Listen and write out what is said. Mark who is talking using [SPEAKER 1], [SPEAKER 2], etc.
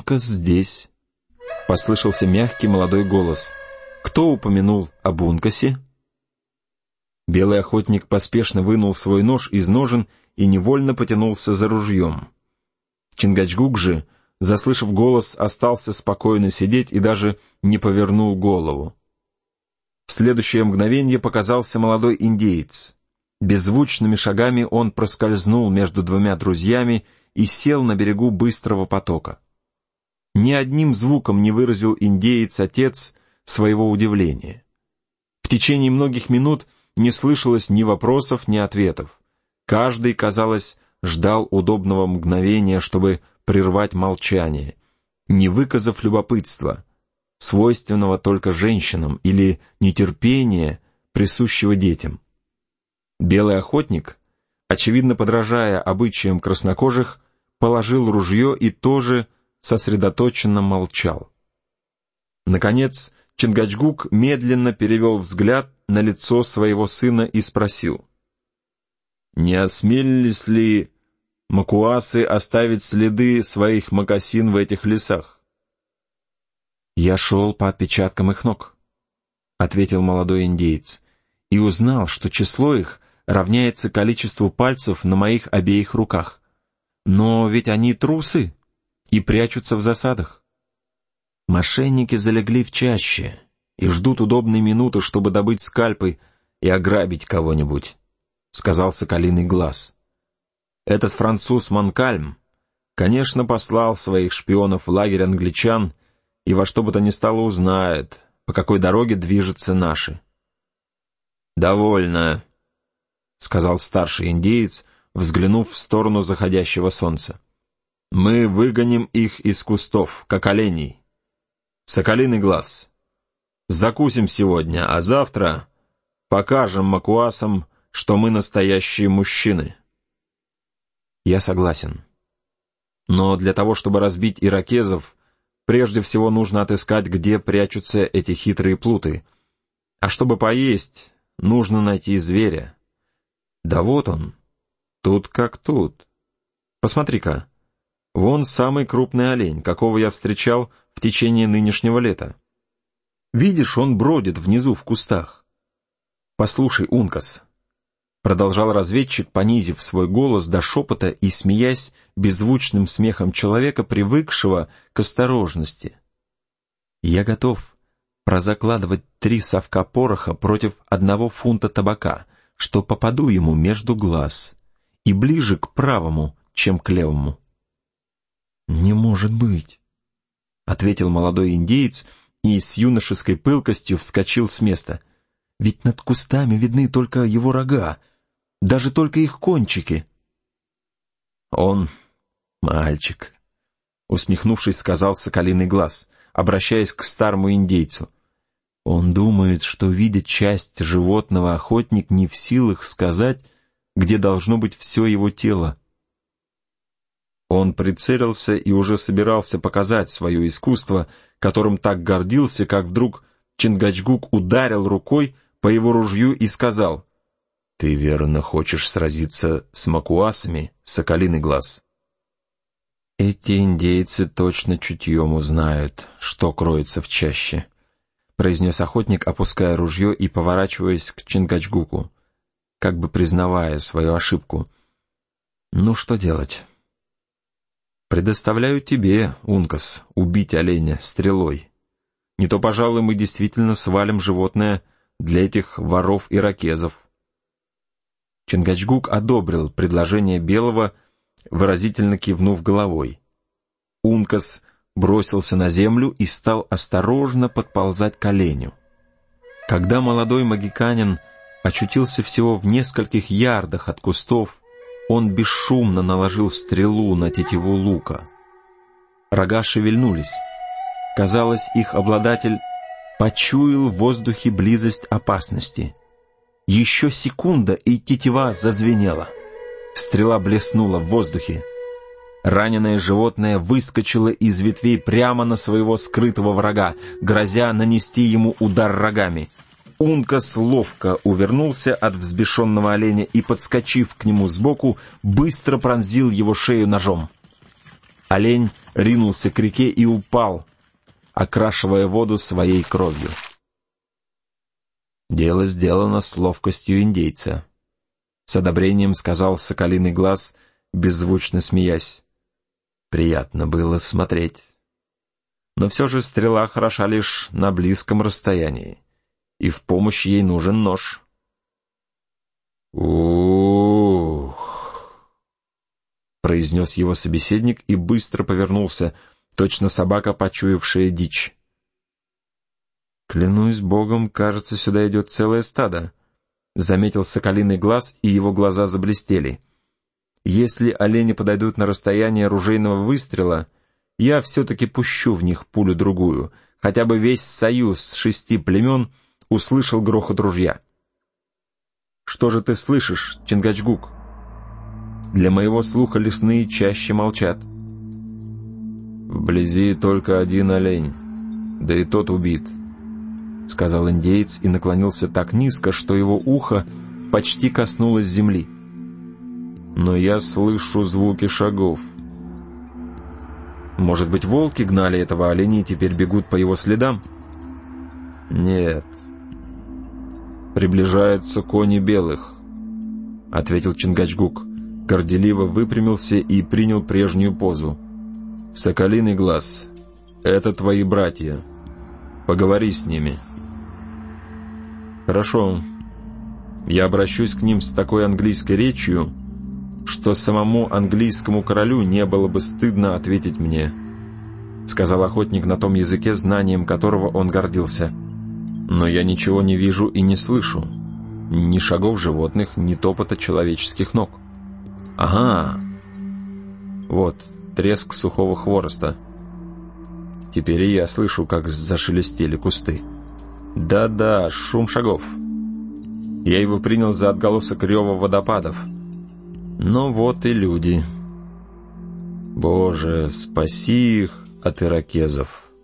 [SPEAKER 1] «Ункас здесь», — послышался мягкий молодой голос. «Кто упомянул об Ункасе?» Белый охотник поспешно вынул свой нож из ножен и невольно потянулся за ружьем. Чингачгук же, заслышав голос, остался спокойно сидеть и даже не повернул голову. В следующее мгновение показался молодой индеец. Беззвучными шагами он проскользнул между двумя друзьями и сел на берегу быстрого потока. Ни одним звуком не выразил индеец-отец своего удивления. В течение многих минут не слышалось ни вопросов, ни ответов. Каждый, казалось, ждал удобного мгновения, чтобы прервать молчание, не выказав любопытства, свойственного только женщинам, или нетерпения, присущего детям. Белый охотник, очевидно подражая обычаям краснокожих, положил ружье и тоже сосредоточенно молчал. Наконец, Чингачгук медленно перевел взгляд на лицо своего сына и спросил: «Не осмелились ли макуасы оставить следы своих мокасин в этих лесах?» «Я шел по отпечаткам их ног», — ответил молодой индеец, «и узнал, что число их равняется количеству пальцев на моих обеих руках. Но ведь они трусы и прячутся в засадах. Мошенники залегли в чаще и ждут удобной минуты, чтобы добыть скальпы и ограбить кого-нибудь», — сказал Соколиный Глаз. «Этот француз Монкальм, конечно, послал своих шпионов в лагерь англичан и во что бы то ни стало узнает, по какой дороге движутся наши». «Довольно», — сказал старший индеец, взглянув в сторону заходящего солнца. «Мы выгоним их из кустов, как оленей. Соколиный Глаз, закусим сегодня, а завтра покажем макуасам, что мы настоящие мужчины». «Я согласен. Но для того, чтобы разбить иракезов, прежде всего нужно отыскать, где прячутся эти хитрые плуты. А чтобы поесть, нужно найти зверя. Да вот он, тут как тут. Посмотри-ка, вон самый крупный олень, какого я встречал в течение нынешнего лета. Видишь, он бродит внизу в кустах. Послушай, Ункас», — продолжал разведчик, понизив свой голос до шепота и смеясь беззвучным смехом человека, привыкшего к осторожности. «Я готов прозакладывать 3 совка пороха против 1 фунта табака, что попаду ему между глаз, и ближе к правому, чем к левому». «Не может быть», — ответил молодой индеец и с юношеской пылкостью вскочил с места. «Ведь над кустами видны только его рога, даже только их кончики». «Он мальчик», — усмехнувшись, сказал Соколиный Глаз, обращаясь к старому индейцу. «Он думает, что, видя часть животного, охотник не в силах сказать, где должно быть все его тело». Он прицелился и уже собирался показать свое искусство, которым так гордился, как вдруг Чингачгук ударил рукой по его ружью и сказал: «Ты верно хочешь сразиться с макуасами, Соколиный Глаз?» «Эти индейцы точно чутьем узнают, что кроется в чаще», — произнес охотник, опуская ружье и поворачиваясь к Чингачгуку, как бы признавая свою ошибку. «Ну, что делать? Предоставляю тебе, Ункас, убить оленя стрелой. Не то, пожалуй, мы действительно свалим животное для этих воров-иракезов». Чингачгук одобрил предложение Белого, выразительно кивнув головой. Ункас бросился на землю и стал осторожно подползать к оленю. Когда молодой магиканин очутился всего в нескольких ярдах от кустов, он бесшумно наложил стрелу на тетиву лука. Рога шевельнулись. Казалось, их обладатель почуял в воздухе близость опасности. Еще секунда, и тетива зазвенела. Стрела блеснула в воздухе. Раненое животное выскочило из ветвей прямо на своего скрытого врага, грозя нанести ему удар рогами. Ункас ловко увернулся от взбешенного оленя и, подскочив к нему сбоку, быстро пронзил его шею ножом. Олень ринулся к реке и упал, окрашивая воду своей кровью. «Дело сделано с ловкостью индейца», — с одобрением сказал Соколиный Глаз, беззвучно смеясь. «Приятно было смотреть. Но все же стрела хороша лишь на близком расстоянии, и в помощь ей нужен нож». «Ух!» — произнес его собеседник и быстро повернулся, точно собака, почуявшая дичь. «Клянусь Богом, кажется, сюда идет целое стадо», — заметил Соколиный Глаз, и его глаза заблестели. «Если олени подойдут на расстояние ружейного выстрела, я все-таки пущу в них пулю-другую, хотя бы весь союз 6 племен услышал грохот ружья». «Что же ты слышишь, Чингачгук?» «Для моего слуха лесные чаще молчат». «Вблизи только один олень, да и тот убит», — сказал индеец и наклонился так низко, что его ухо почти коснулось земли. «Но я слышу звуки шагов». «Может быть, волки гнали этого оленя и теперь бегут по его следам?» «Нет. Приближаются кони белых», — ответил Чингачгук, горделиво выпрямился и принял прежнюю позу. «Соколиный Глаз, это твои братья. Поговори с ними». «Хорошо. Я обращусь к ним с такой английской речью, что самому английскому королю не было бы стыдно ответить мне», — сказал охотник на том языке, знанием которого он гордился. «Но я ничего не вижу и не слышу. Ни шагов животных, ни топота человеческих ног. Ага. Вот, треск сухого хвороста. Теперь и я слышу, как зашелестели кусты. Да-да, шум шагов. Я его принял за отголосок рева водопадов. Но вот и люди. Боже, спаси их от иракезов».